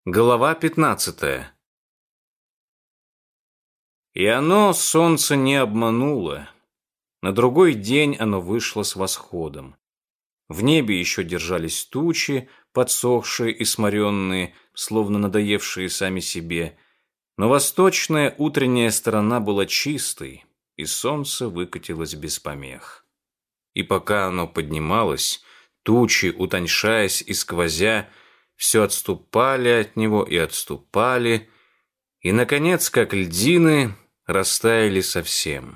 Глава 15. И оно, солнце, не обмануло. На другой день оно вышло с восходом. В небе еще держались тучи, подсохшие и сморенные, словно надоевшие сами себе. Но восточная утренняя сторона была чистой, и солнце выкатилось без помех. И пока оно поднималось, тучи, утоньшаясь и сквозя, все отступали от него и отступали, и, наконец, как льдины, растаяли совсем.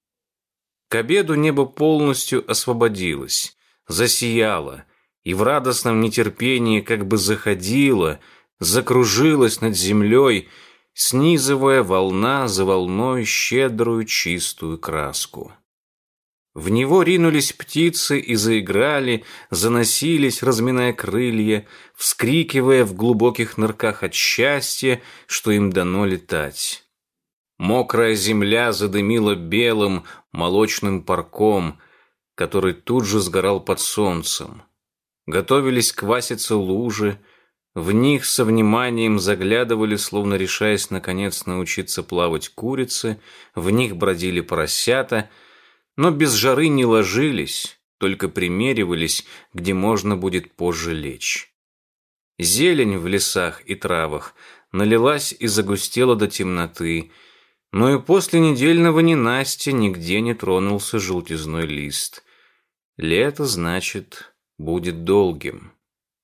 К обеду небо полностью освободилось, засияло, и в радостном нетерпении как бы заходило, закружилось над землей, снизывая волна за волной щедрую чистую краску. В него ринулись птицы и заиграли, заносились, разминая крылья, вскрикивая в глубоких нырках от счастья, что им дано летать. Мокрая земля задымила белым, молочным парком, который тут же сгорал под солнцем. Готовились кваситься лужи, в них со вниманием заглядывали, словно решаясь наконец научиться плавать курицы, в них бродили поросята, но без жары не ложились, только примеривались, где можно будет позже лечь. Зелень в лесах и травах налилась и загустела до темноты, но и после недельного ненастья нигде не тронулся желтизной лист. Лето, значит, будет долгим.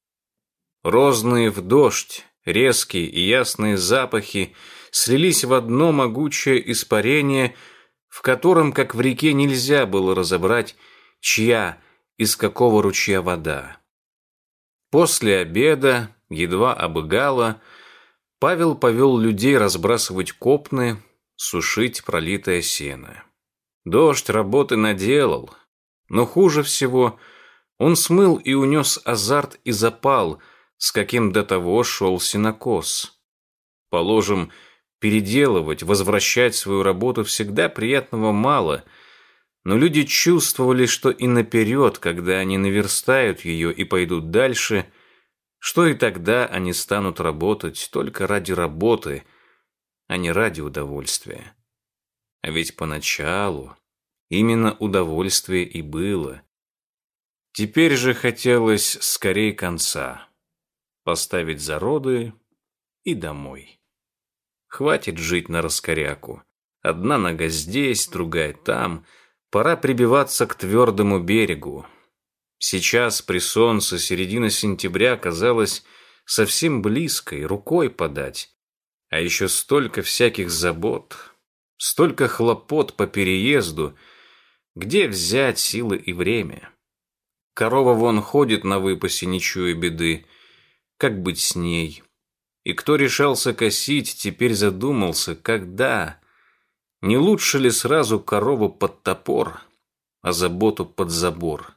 Розные в дождь, резкие и ясные запахи слились в одно могучее испарение, в котором, как в реке, нельзя было разобрать, чья, из какого ручья вода. После обеда, едва обыгало, Павел повел людей разбрасывать копны, сушить пролитое сено. Дождь работы наделал, но хуже всего он смыл и унес азарт и запал, с каким до того шел сенокос. Положим, переделывать, возвращать свою работу всегда приятного мало, но люди чувствовали, что и наперед, когда они наверстают ее и пойдут дальше, что и тогда они станут работать только ради работы, а не ради удовольствия. А ведь поначалу именно удовольствие и было. Теперь же хотелось скорее конца, поставить зароды и домой. Хватит жить на раскоряку. Одна нога здесь, другая там. Пора прибиваться к твердому берегу. Сейчас при солнце середина сентября казалась совсем близкой, рукой подать. А еще столько всяких забот, столько хлопот по переезду. Где взять силы и время? Корова вон ходит на выпасе, не чуя беды. Как быть с ней? И кто решался косить, теперь задумался, когда? Не лучше ли сразу корову под топор, а заботу под забор?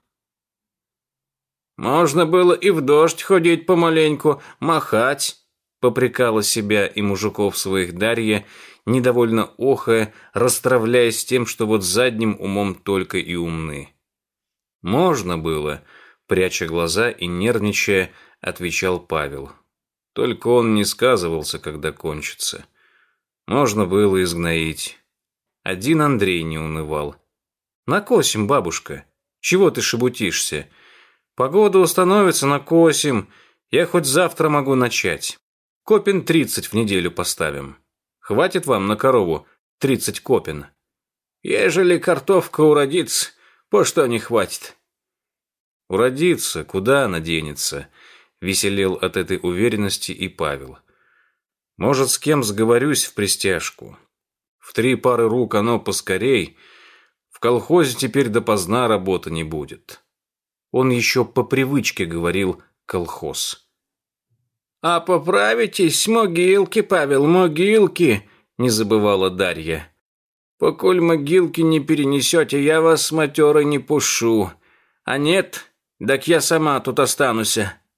«Можно было и в дождь ходить помаленьку, махать», попрекала себя и мужиков своих Дарья, недовольно охая, расстравляясь тем, что вот задним умом только и умны. «Можно было», пряча глаза и нервничая, отвечал Павел. Только он не сказывался, когда кончится. Можно было изгноить. Один Андрей не унывал. «Накосим, бабушка. Чего ты шебутишься? Погода установится, накосим. Я хоть завтра могу начать. Копен 30 в неделю поставим. Хватит вам на корову 30 копен?» «Ежели картошка уродится, по что не хватит?» «Уродится, куда она денется?» Веселел от этой уверенности и Павел. «Может, с кем сговорюсь в пристяжку? В 3 пары рук оно поскорей. В колхозе теперь допоздна работы не будет». Он еще по привычке говорил «колхоз». «А поправитесь, могилки, Павел, могилки!» не забывала Дарья. «Поколь могилки не перенесете, я вас с матерой не пушу. А нет, так я сама тут останусь».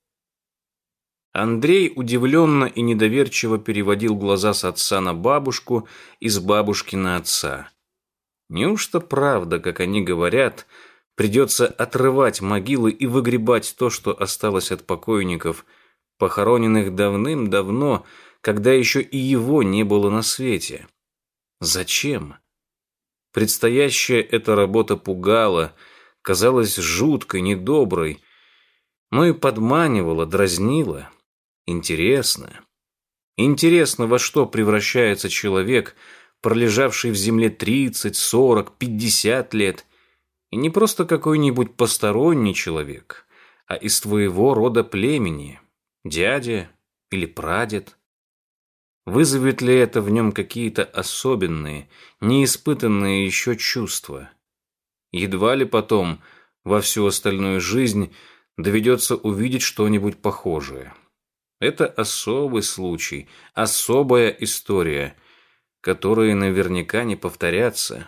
Андрей удивленно и недоверчиво переводил глаза с отца на бабушку и с бабушки на отца. Неужто правда, как они говорят, придется отрывать могилы и выгребать то, что осталось от покойников, похороненных давным-давно, когда еще и его не было на свете. Зачем? Предстоящая эта работа пугала, казалась жуткой, недоброй, но и подманивала, дразнила. Интересно. Интересно, во что превращается человек, пролежавший в земле 30, 40, 50 лет, и не просто какой-нибудь посторонний человек, а из твоего рода племени, дядя или прадед. Вызовет ли это в нем какие-то особенные, неиспытанные еще чувства? Едва ли потом, во всю остальную жизнь, доведется увидеть что-нибудь похожее. Это особый случай, особая история, которые наверняка не повторятся.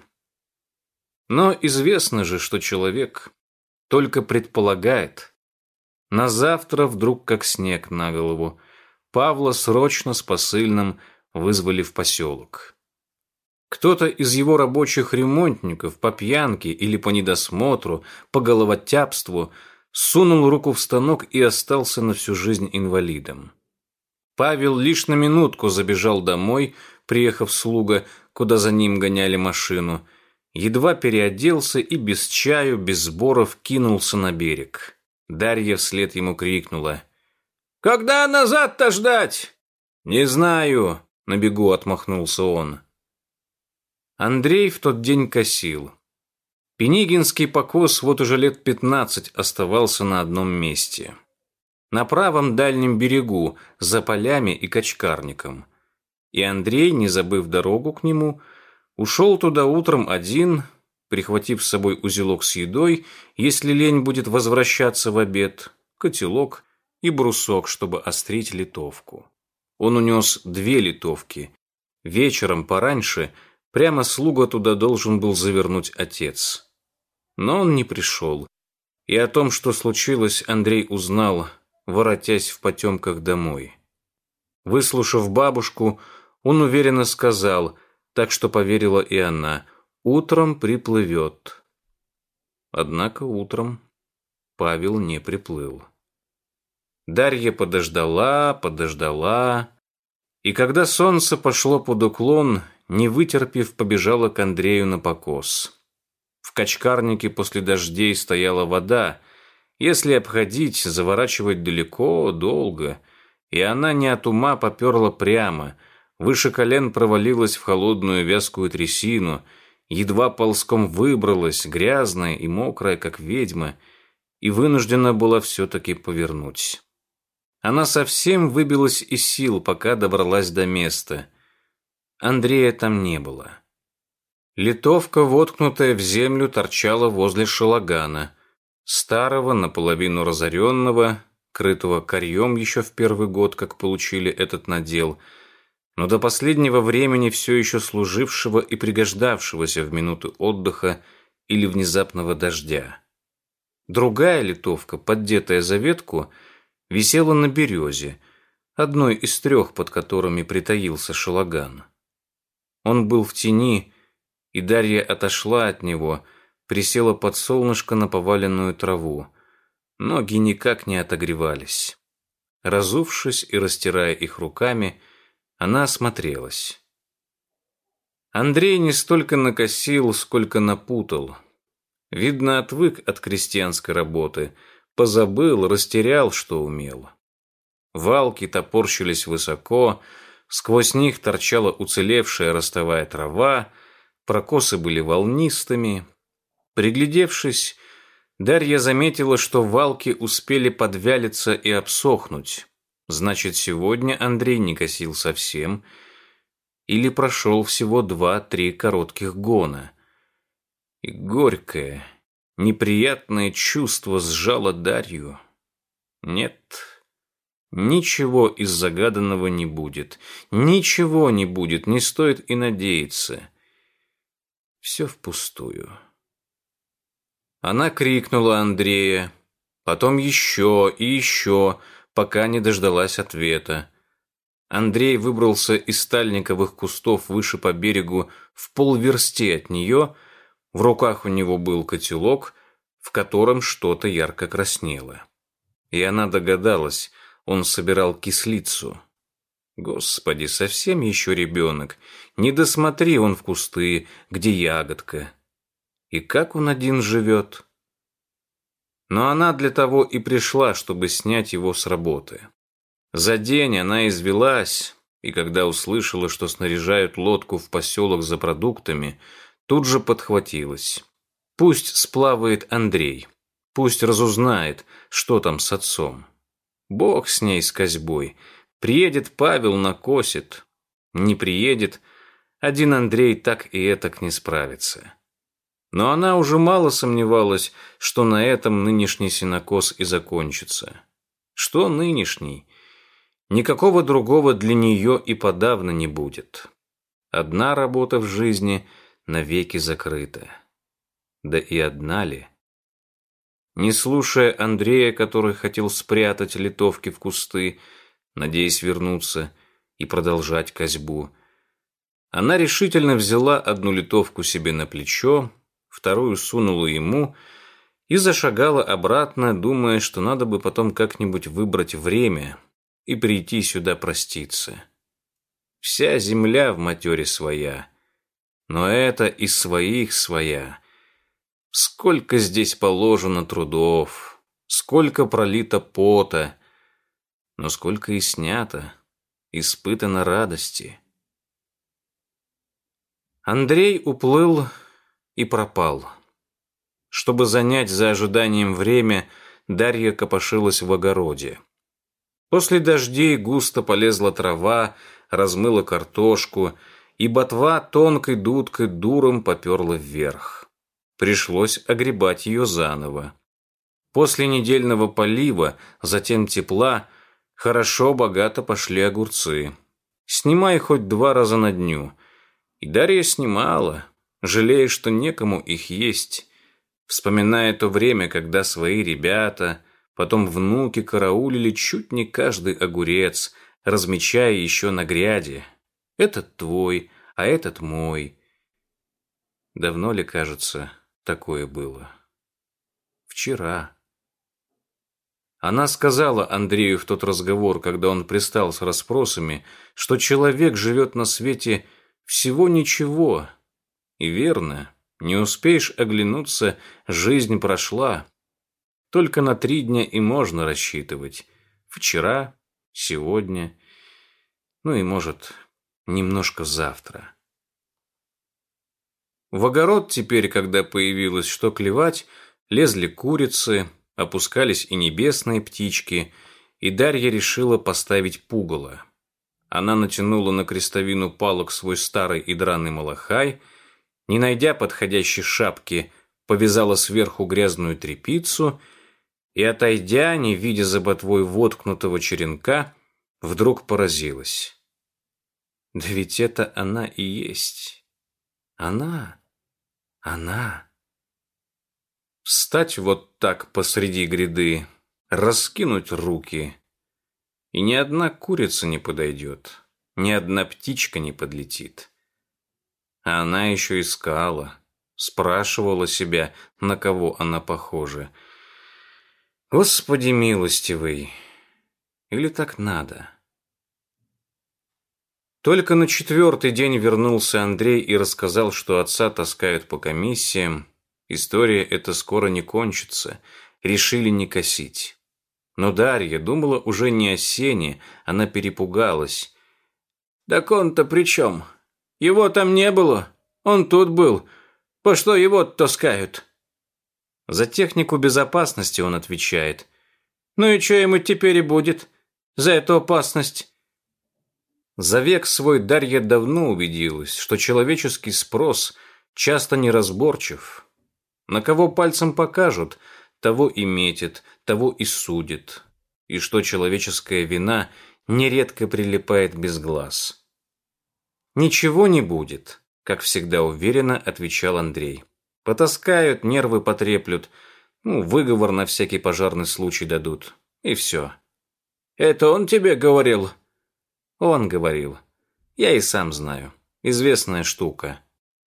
Но известно же, что человек только предполагает. На завтра вдруг как снег на голову. Павла срочно с посыльным вызвали в поселок. Кто-то из его рабочих ремонтников по пьянке или по недосмотру, по головотяпству сунул руку в станок и остался на всю жизнь инвалидом. Павел лишь на минутку забежал домой, приехав с луга, куда за ним гоняли машину, едва переоделся и без чаю, без сборов кинулся на берег. Дарья вслед ему крикнула: «Когда назад-то ждать?» «Не знаю», — на бегу отмахнулся он. Андрей в тот день косил. Пенигинский покос вот уже лет 15 оставался на одном месте. На правом дальнем берегу, за полями и качкарником. И Андрей, не забыв дорогу к нему, ушел туда утром один, прихватив с собой узелок с едой, если лень будет возвращаться в обед, котелок и брусок, чтобы острить литовку. Он унес 2 литовки. Вечером пораньше прямо с луга туда должен был завернуть отец. Но он не пришел. И о том, что случилось, Андрей узнал, воротясь в потемках домой. Выслушав бабушку, он уверенно сказал, так что поверила и она: утром приплывет. Однако утром Павел не приплыл. Дарья подождала, и когда солнце пошло под уклон, не вытерпев, побежала к Андрею на покос. В качкарнике после дождей стояла вода. Если обходить, заворачивать далеко, долго, и она не от ума поперла прямо, выше колен провалилась в холодную вязкую трясину, едва ползком выбралась, грязная и мокрая, как ведьма, и вынуждена была все-таки повернуть. Она совсем выбилась из сил, пока добралась до места. Андрея там не было. Литовка, воткнутая в землю, торчала возле шалагана, старого, наполовину разоренного, крытого корьем еще в первый год, как получили этот надел, но до последнего времени все еще служившего и пригождавшегося в минуты отдыха или внезапного дождя. Другая литовка, поддетая за ветку, висела на березе, одной из 3, под которыми притаился шалаган. Он был в тени, и Дарья отошла от него, присела под солнышко на поваленную траву. Ноги никак не отогревались. Разувшись и растирая их руками, она осмотрелась. Андрей не столько накосил, сколько напутал. Видно, отвык от крестьянской работы, позабыл, растерял, что умел. Валки топорщились высоко, сквозь них торчала уцелевшая ростовая трава, прокосы были волнистыми. Приглядевшись, Дарья заметила, что валки успели подвялиться и обсохнуть. Значит, сегодня Андрей не косил совсем, или прошел всего 2-3 коротких гона. И горькое, неприятное чувство сжало Дарью. Нет, ничего из загаданного не будет. Ничего не будет, не стоит и надеяться. Все впустую. Она крикнула Андрея, потом еще и еще, пока не дождалась ответа. Андрей выбрался из стальниковых кустов выше по берегу в полверсти от нее. В руках у него был котелок, в котором что-то ярко краснело. И она догадалась, Он собирал кислицу. Господи, совсем еще ребенок. Не досмотри он в кусты, где ягодка. И как он один живет? Но она для того и пришла, чтобы снять его с работы. За день она извелась, и когда услышала, что снаряжают лодку в поселок за продуктами, тут же подхватилась. Пусть сплавает Андрей, пусть разузнает, что там с отцом. Бог с ней, с косьбой. Приедет Павел, накосит. Не приедет, один Андрей так и этак не справится. Но она уже мало сомневалась, что на этом нынешний сенокос и закончится. Что нынешний? Никакого другого для нее и подавно не будет. Одна работа в жизни навеки закрыта. Да и одна ли? Не слушая Андрея, который хотел спрятать литовки в кусты, надеясь вернуться и продолжать косьбу, она решительно взяла одну литовку себе на плечо, вторую сунула ему и зашагала обратно, думая, что надо бы потом как-нибудь выбрать время и прийти сюда проститься. Вся земля в матере своя, но это из своих своя. Сколько здесь положено трудов, сколько пролито пота, но сколько и снято, испытано радости. Андрей уплыл и пропал. Чтобы занять за ожиданием время, Дарья копошилась в огороде. После дождей густо полезла трава, размыла картошку, и ботва тонкой дудкой дуром поперла вверх. Пришлось огребать ее заново. После недельного полива, затем тепла, хорошо, богато пошли огурцы. Снимай хоть 2 раза на дню. И Дарья снимала, жалея, что некому их есть, вспоминая то время, когда свои ребята, потом внуки караулили чуть не каждый огурец, размечая еще на гряде. Этот твой, а этот мой. Давно ли, кажется, такое было? Вчера. Она сказала Андрею в тот разговор, когда он пристал с расспросами, что человек живет на свете всего ничего. И верно, не успеешь оглянуться, жизнь прошла. Только на 3 дня и можно рассчитывать. Вчера, сегодня, ну и, может, немножко завтра. В огород теперь, когда появилось что клевать, лезли курицы, опускались и небесные птички, и Дарья решила поставить пугало. Она натянула на крестовину палок свой старый и драный малахай, не найдя подходящей шапки, повязала сверху грязную тряпицу и, отойдя, не видя за ботвой воткнутого черенка, вдруг поразилась. Да ведь это она и есть. Она. Встать вот так посреди гряды, раскинуть руки, и ни одна курица не подойдет, ни одна птичка не подлетит. А она еще искала, спрашивала себя, на кого она похожа. Господи милостивый, или так надо? Только на 4-й день вернулся Андрей и рассказал, что отца таскают по комиссиям. История эта скоро не кончится. Решили не косить. Но Дарья думала уже не о сене, она перепугалась. «Так он-то при чем? Его там не было. Он тут был. По что его таскают?» За технику безопасности он отвечает. «Ну и что ему теперь и будет? За эту опасность?» За век свой Дарья давно убедилась, что человеческий спрос часто неразборчив. На кого пальцем покажут, того и метит, того и судит. И что человеческая вина нередко прилипает без глаз. «Ничего не будет», как всегда уверенно отвечал Андрей. «Потаскают, нервы потреплют, выговор на всякий пожарный случай дадут. И все». «Это он тебе говорил?» Он говорил. Я и сам знаю. Известная штука.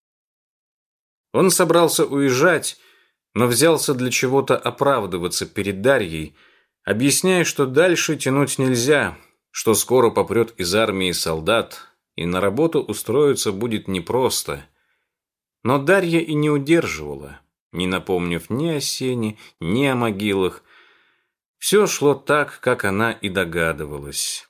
Он собрался уезжать, но взялся для чего-то оправдываться перед Дарьей, объясняя, что дальше тянуть нельзя, что скоро попрет из армии солдат, и на работу устроиться будет непросто. Но Дарья и не удерживала, не напомнив ни о сене, ни о могилах. Все шло так, как она и догадывалась.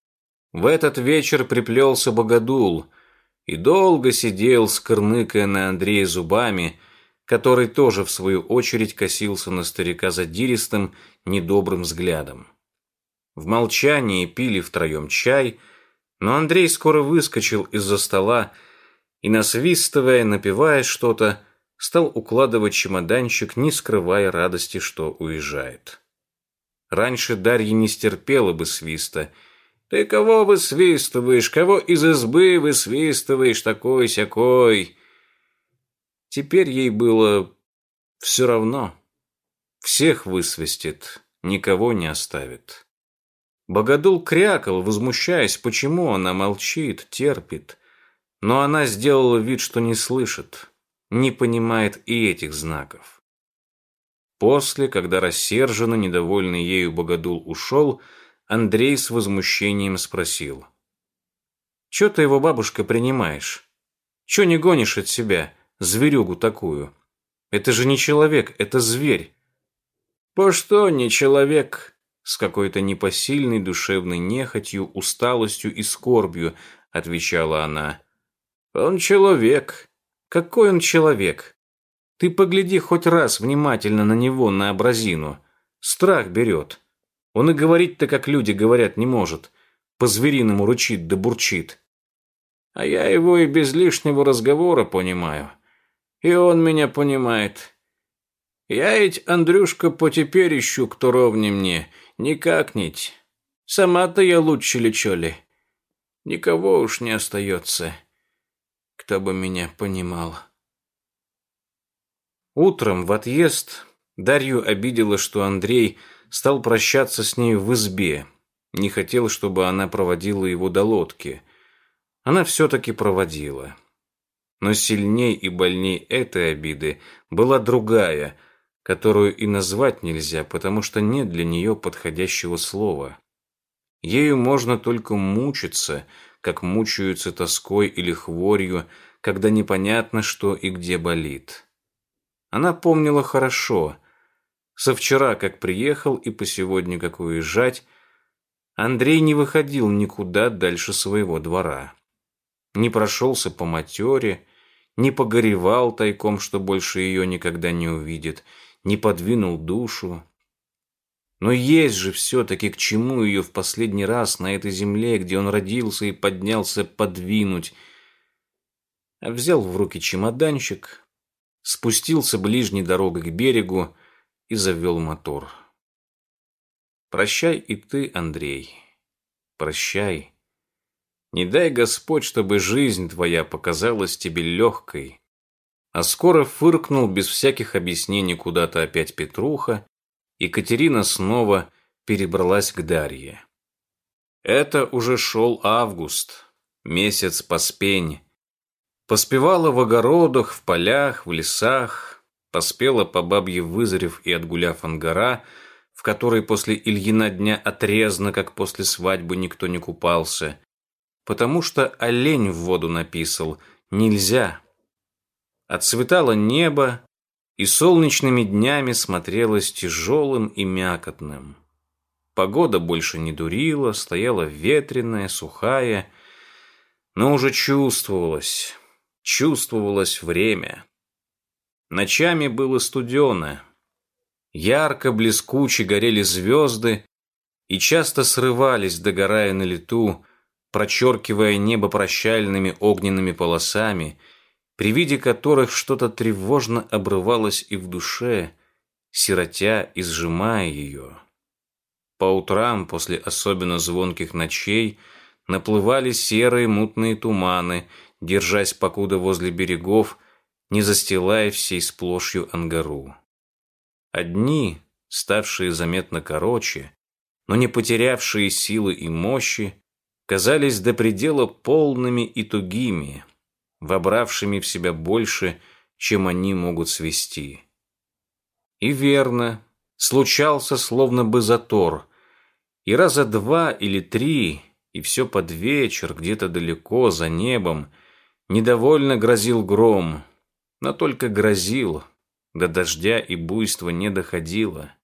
В этот вечер приплелся Богодул и долго сидел, скырныкая на Андрея зубами, который тоже, в свою очередь, косился на старика задиристым, недобрым взглядом. В молчании пили втроем чай, но Андрей скоро выскочил из-за стола и, насвистывая, напевая что-то, стал укладывать чемоданчик, не скрывая радости, что уезжает. Раньше Дарья не стерпела бы свиста. «Ты кого высвистываешь? Кого из избы высвистываешь? Такой-сякой!» Теперь ей было все равно. Всех высвистит, никого не оставит. Богодул крякал, возмущаясь, почему она молчит, терпит. Но она сделала вид, что не слышит, не понимает и этих знаков. После, когда рассерженно, недовольный ею Богодул ушел, Андрей с возмущением спросил: «Чё ты его, бабушка, принимаешь? Чё не гонишь от себя, зверюгу такую? Это же не человек, это зверь». «По что не человек?» С какой-то непосильной душевной нехотью, усталостью и скорбью отвечала она. «Он человек». «Какой он человек? Ты погляди хоть раз внимательно на него, на образину. Страх берет. Он и говорить-то, как люди говорят, не может. По-звериному рычит да бурчит. А я его и без лишнего разговора понимаю. И он меня понимает. Я ведь, Андрюшка, по теперищу, кто ровней мне, никак-нить. Сама-то я лучше ли, чё ли? Никого уж не остается, кто бы меня понимал». Утром в отъезд Дарью обидело, что Андрей стал прощаться с ней в избе. Не хотел, чтобы она проводила его до лодки. Она все-таки проводила. Но сильней и больней этой обиды была другая, которую и назвать нельзя, потому что нет для нее подходящего слова. Ею можно только мучиться, как мучаются тоской или хворью, когда непонятно, что и где болит. Она помнила хорошо. Со вчера, как приехал, и по сегодня, как уезжать, Андрей не выходил никуда дальше своего двора. Не прошелся по матере, не погоревал тайком, что больше ее никогда не увидит, не подвинул душу. Но есть же все-таки к чему ее в последний раз на этой земле, где он родился и поднялся, подвинуть. А взял в руки чемоданчик, спустился ближней дорогой к берегу и завел мотор. Прощай и ты, Андрей, прощай. Не дай Господь, чтобы жизнь твоя показалась тебе легкой. А скоро фыркнул без всяких объяснений куда-то опять Петруха, и Катерина снова перебралась к Дарье. Это уже шел август, месяц Поспень. Поспевала в огородах, в полях, в лесах, поспела по бабье вызрев и отгуляв ангара, в которой после Ильина дня отрезно, как после свадьбы, никто не купался, потому что олень в воду написал «нельзя». Отцветало небо, и солнечными днями смотрелось тяжелым и мякотным. Погода больше не дурила, стояла ветреная, сухая, но уже чувствовалось время. Ночами было студено. Ярко, блескуче горели звезды и часто срывались, догорая на лету, прочеркивая небо прощальными огненными полосами, при виде которых что-то тревожно обрывалось и в душе, сиротя и сжимая ее. По утрам, после особенно звонких ночей, наплывали серые мутные туманы, держась покуда возле берегов, не застилая всей сплошью ангару. Одни, ставшие заметно короче, но не потерявшие силы и мощи, казались до предела полными и тугими, вобравшими в себя больше, чем они могут свести. И верно, случался словно бы затор. И раза 2 или 3, и все под вечер, где-то далеко, за небом, недовольно грозил гром, но только грозил, до дождя и буйства не доходило.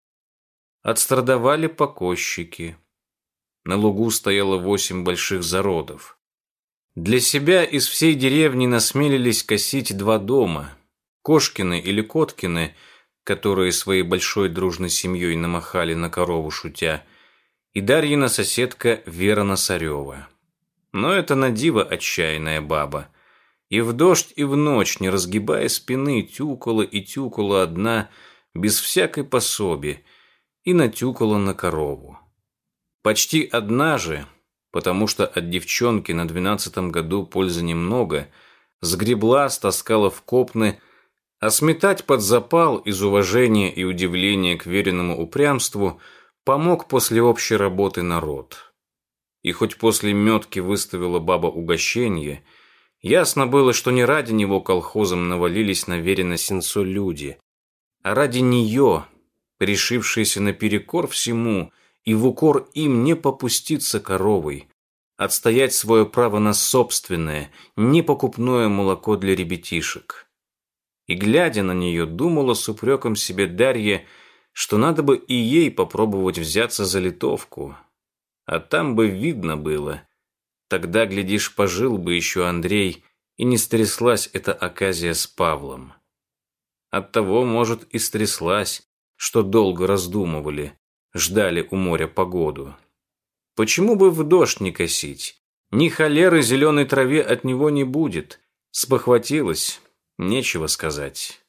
Отстрадовали покосчики. На лугу стояло 8 больших зародов. Для себя из всей деревни насмелились косить 2 дома. Кошкины или Коткины, которые своей большой дружной семьей намахали на корову шутя, и Дарьина соседка Вера Носарева. Но это на диво отчаянная баба. И в дождь, и в ночь, не разгибая спины, тюкала и тюкала одна, без всякой пособи, и натюкала на корову. Почти одна же, потому что от девчонки на 12-м году пользы немного, сгребла, стаскала в копны, а сметать под запал из уважения и удивления к веренному упрямству помог после общей работы народ. И хоть после метки выставила баба угощенье, ясно было, что не ради него колхозом навалились на верено сенцо люди, а ради нее, решившиеся наперекор всему и в укор им не попуститься коровой, отстоять свое право на собственное, непокупное молоко для ребятишек. И, глядя на нее, думала с упреком себе Дарья, что надо бы и ей попробовать взяться за литовку. А там бы видно было. Тогда, глядишь, пожил бы еще Андрей, и не стряслась эта оказия с Павлом. Оттого, может, и стряслась, что долго раздумывали, ждали у моря погоду. Почему бы в дождь не косить? Ни холеры зеленой траве от него не будет. Спохватилась. Нечего сказать.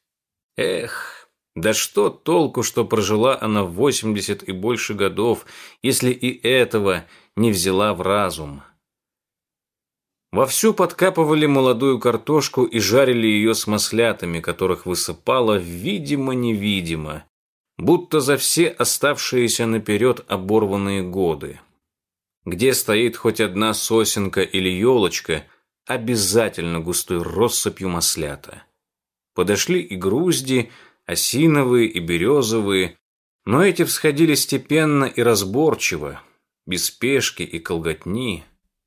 Эх, да что толку, что прожила она 80 и больше годов, если и этого не взяла в разум. Вовсю подкапывали молодую картошку и жарили ее с маслятами, которых высыпало видимо-невидимо, будто за все оставшиеся наперед оборванные годы. Где стоит хоть одна сосенка или елочка, обязательно густой россыпью маслята. Подошли и грузди, осиновые и березовые, но эти всходили степенно и разборчиво, без спешки и колготни.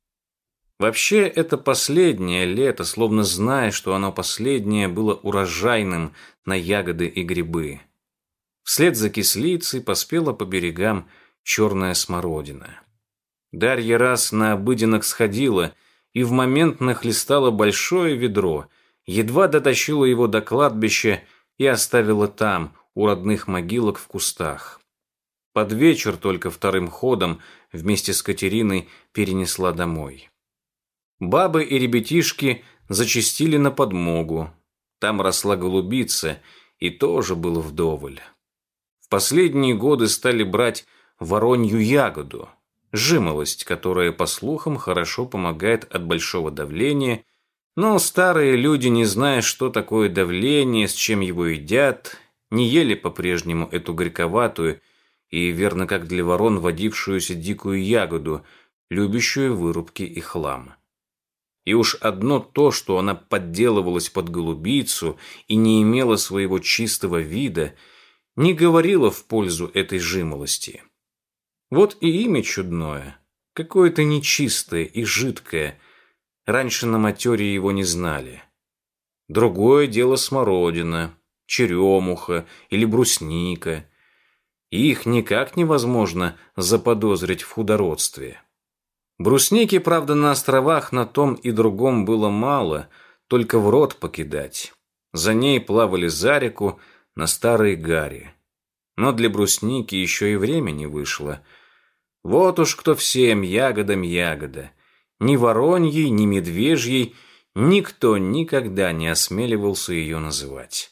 Вообще, это последнее лето, словно зная, что оно последнее, было урожайным на ягоды и грибы. Вслед за кислицей поспела по берегам черная смородина. Дарья раз на обыденок сходила и в момент нахлестала большое ведро, едва дотащила его до кладбища и оставила там, у родных могилок в кустах. Под вечер только вторым ходом вместе с Катериной перенесла домой. Бабы и ребятишки зачастили на подмогу. Там росла голубица, и тоже было вдоволь. В последние годы стали брать воронью ягоду, жимолость, которая, по слухам, хорошо помогает от большого давления, но старые люди, не зная, что такое давление, с чем его едят, не ели по-прежнему эту горьковатую и, верно как для ворон, водившуюся дикую ягоду, любящую вырубки и хлам. И уж одно то, что она подделывалась под голубицу и не имела своего чистого вида, не говорило в пользу этой жимолости. Вот и имя чудное, какое-то нечистое и жидкое. Раньше на матере его не знали. Другое дело смородина, черемуха или брусника. Их никак невозможно заподозрить в худородстве. Брусники, правда, на островах на том и другом было мало, только в рот покидать. За ней плавали за реку на старой гаре. Но для брусники еще и время не вышло. Вот уж кто всем ягодам ягода. Ни вороньей, ни медвежьей никто никогда не осмеливался ее называть.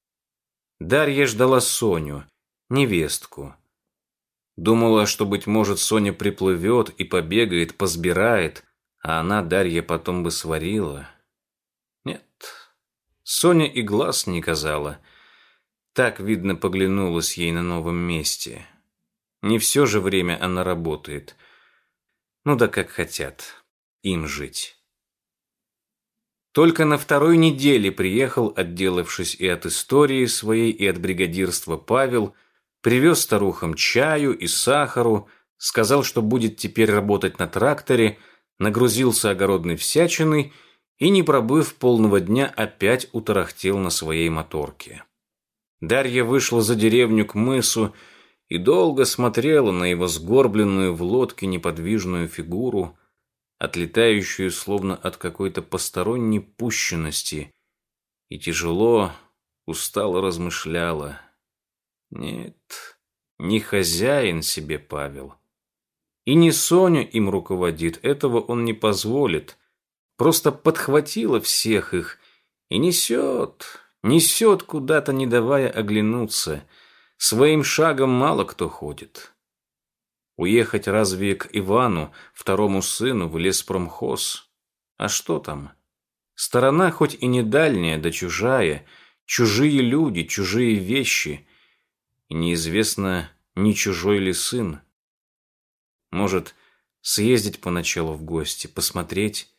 Дарья ждала Соню, невестку. Думала, что, быть может, Соня приплывет и побегает, позбирает, а она, Дарья, потом бы сварила. Нет, Соня и глаз не казала. Так, видно, поглянулась ей на новом месте. Не все же время она работает. Ну да как хотят им жить. Только на второй неделе приехал, отделавшись и от истории своей, и от бригадирства Павел, Привез старухам чаю и сахару, сказал, что будет теперь работать на тракторе, нагрузился огородной всячиной и, не пробыв полного дня, опять утарахтел на своей моторке. Дарья вышла за деревню к мысу и долго смотрела на его сгорбленную в лодке неподвижную фигуру, отлетающую словно от какой-то посторонней пущенности, и тяжело, устало размышляла. Нет, не хозяин себе Павел. И не Соня им руководит, этого он не позволит. Просто подхватила всех их и несет куда-то, не давая оглянуться. Своим шагом мало кто ходит. Уехать разве к Ивану, второму сыну, в леспромхоз? А что там? Сторона хоть и не дальняя, да чужая, чужие люди, чужие вещи, и неизвестно, не чужой ли сын. Может, съездить поначалу в гости, посмотреть?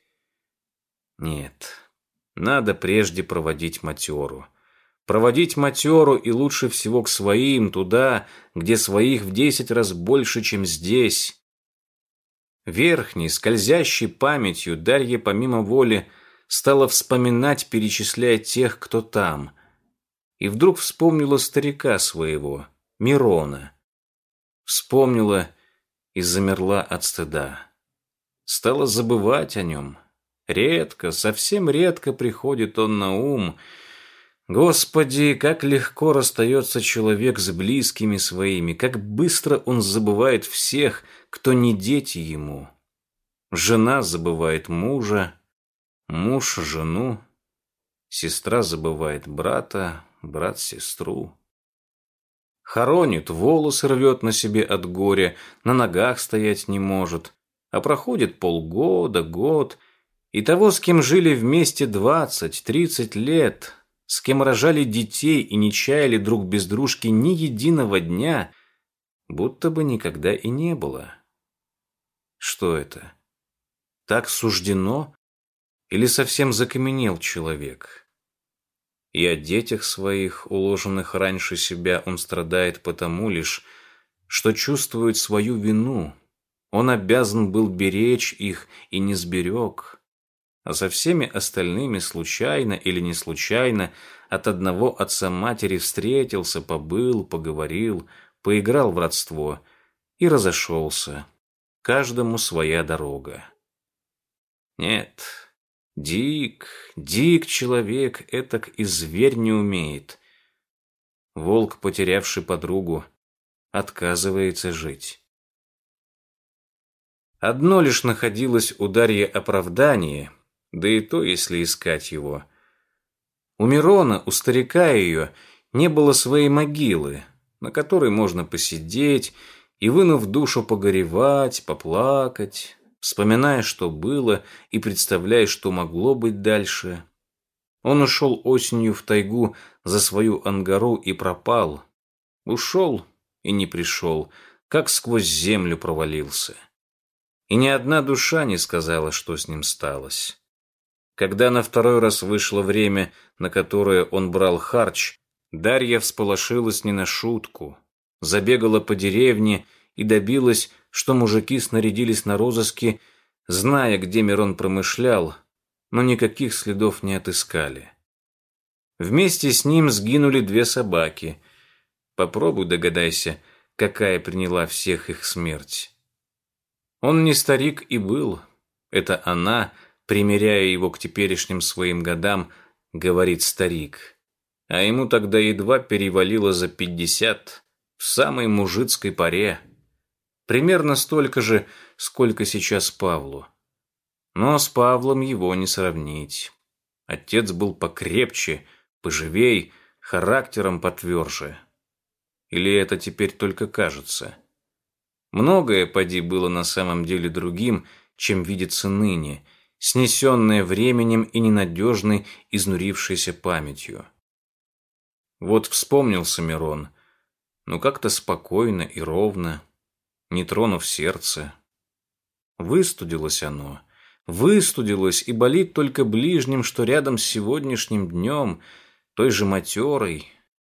Нет, надо прежде проводить матеру. Проводить матеру и лучше всего к своим, туда, где своих в 10 раз больше, чем здесь. Верхней, скользящей памятью Дарья помимо воли стала вспоминать, перечисляя тех, кто там. И вдруг вспомнила старика своего, Мирона. Вспомнила и замерла от стыда. Стала забывать о нем. Редко, совсем редко приходит он на ум. Господи, как легко расстается человек с близкими своими, как быстро он забывает всех, кто не дети ему. Жена забывает мужа, муж жену, сестра забывает брата, брат сестру. Хоронит, волосы рвет на себе от горя, на ногах стоять не может, а проходит полгода, год, и того, с кем жили вместе 20-30 лет, с кем рожали детей и не чаяли друг без дружки ни единого дня, будто бы никогда и не было. Что это? Так суждено? Или совсем закаменел человек? И о детях своих, уложенных раньше себя, он страдает потому лишь, что чувствует свою вину. Он обязан был беречь их и не сберег. А со всеми остальными случайно или не случайно от одного отца-матери встретился, побыл, поговорил, поиграл в родство и разошелся. Каждому своя дорога. Нет, дик человек, этак и зверь не умеет. Волк, потерявший подругу, отказывается жить. Одно лишь находилось у Дарьи оправдание, да и то, если искать его. У Мирона, у старика ее, не было своей могилы, на которой можно посидеть и, вынув душу, погоревать, поплакать, вспоминая, что было, и представляя, что могло быть дальше. Он ушел осенью в тайгу за свою ангару и пропал. Ушел и не пришел, как сквозь землю провалился. И ни одна душа не сказала, что с ним сталось. Когда на второй раз вышло время, на которое он брал харч, Дарья всполошилась не на шутку, забегала по деревне и добилась, что мужики снарядились на розыски, зная, где Мирон промышлял, но никаких следов не отыскали. Вместе с ним сгинули 2 собаки. Попробуй догадайся, какая приняла всех их смерть. Он не старик и был. Это она, примеряя его к теперешним своим годам, говорит старик. А ему тогда едва перевалило за 50, в самой мужицкой поре. Примерно столько же, сколько сейчас Павлу. Но с Павлом его не сравнить. Отец был покрепче, поживей, характером потверже. Или это теперь только кажется? Многое, поди, было на самом деле другим, чем видится ныне, снесенное временем и ненадежной, изнурившейся памятью. Вот вспомнился Мирон, но как-то спокойно и ровно, не тронув сердце. Выстудилось оно, выстудилось и болит только ближним, что рядом с сегодняшним днем, той же матерой.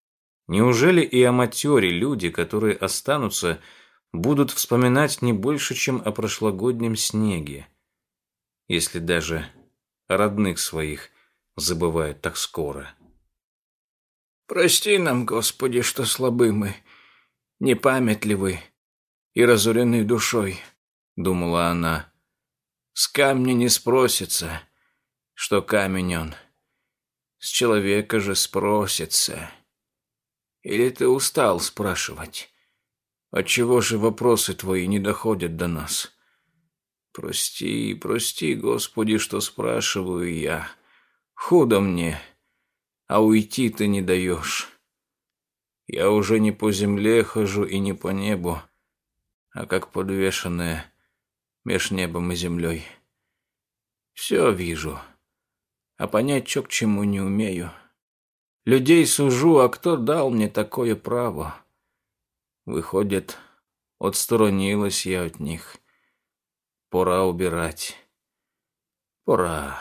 Неужели и о матере люди, которые останутся, будут вспоминать не больше, чем о прошлогоднем снеге, если даже о родных своих забывают так скоро? Прости нам, Господи, что слабы мы, непамятливы и разорены душой, думала она. С камня не спросится, что камень он. С человека же спросится. Или ты устал спрашивать? Отчего же вопросы твои не доходят до нас? Прости, прости, Господи, что спрашиваю я. Худо мне, а уйти ты не даешь. Я уже не по земле хожу и не по небу, а как подвешенная меж небом и землей. Все вижу, а понять, что к чему, не умею. Людей сужу, а кто дал мне такое право? Выходит, отсторонилась я от них. Пора убирать. Пора.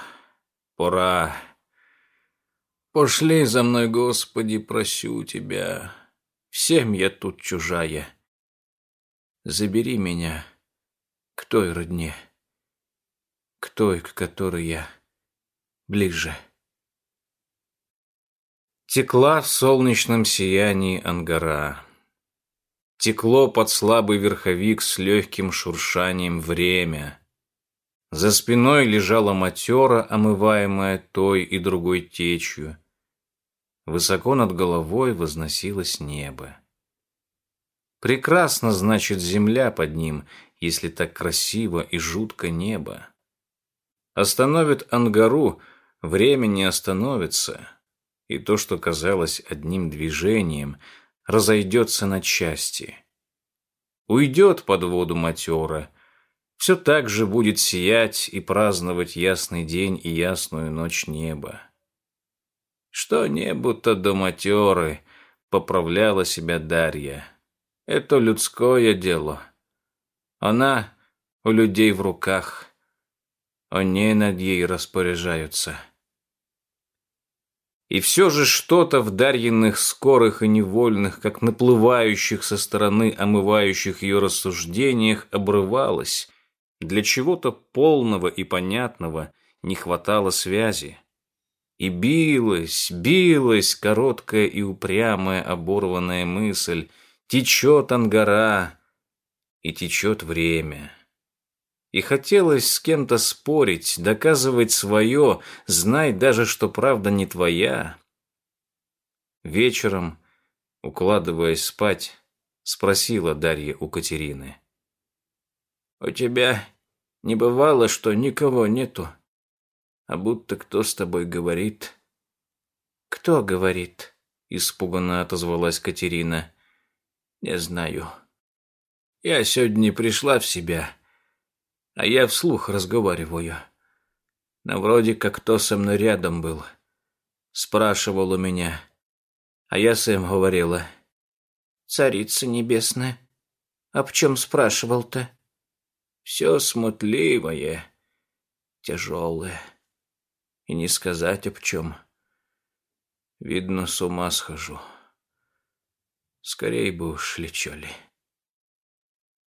Пошли за мной, Господи, просю Тебя. Всем я тут чужая. Забери меня к той родне, к той, к которой я ближе. Текла в солнечном сиянии Ангара. Текло под слабый верховик с легким шуршанием время. За спиной лежала матера, омываемая той и другой течью. Высоко над головой возносилось небо. Прекрасно, значит, земля под ним, если так красиво и жутко небо. Остановит Ангару, время не остановится, и то, что казалось одним движением, разойдется на части. Уйдет под воду матера, все так же будет сиять и праздновать ясный день и ясную ночь неба. Что небу-то до матеры, поправляла себя Дарья. Это людское дело. Она у людей в руках, они над ей распоряжаются. И все же что-то в Дарьиных скорых и невольных, как наплывающих со стороны омывающих ее рассуждениях, обрывалось. Для чего-то полного и понятного не хватало связи. И билась короткая и упрямая оборванная мысль: течет Ангара, и течет время. И хотелось с кем-то спорить, доказывать свое, знать даже, что правда не твоя. Вечером, укладываясь спать, спросила Дарья у Катерины: «У тебя не бывало, что никого нету, а будто кто с тобой говорит?» «Кто говорит?» — испуганно отозвалась Катерина. «Не знаю. Я сегодня пришла в себя, а я вслух разговариваю. Но вроде как кто со мной рядом был. Спрашивал у меня, а я с им говорила». «Царица небесная, об чем спрашивал-то?» «Все смутливое, тяжелое, и не сказать об чем. Видно, с ума схожу. Скорей бы ушли, чё ли».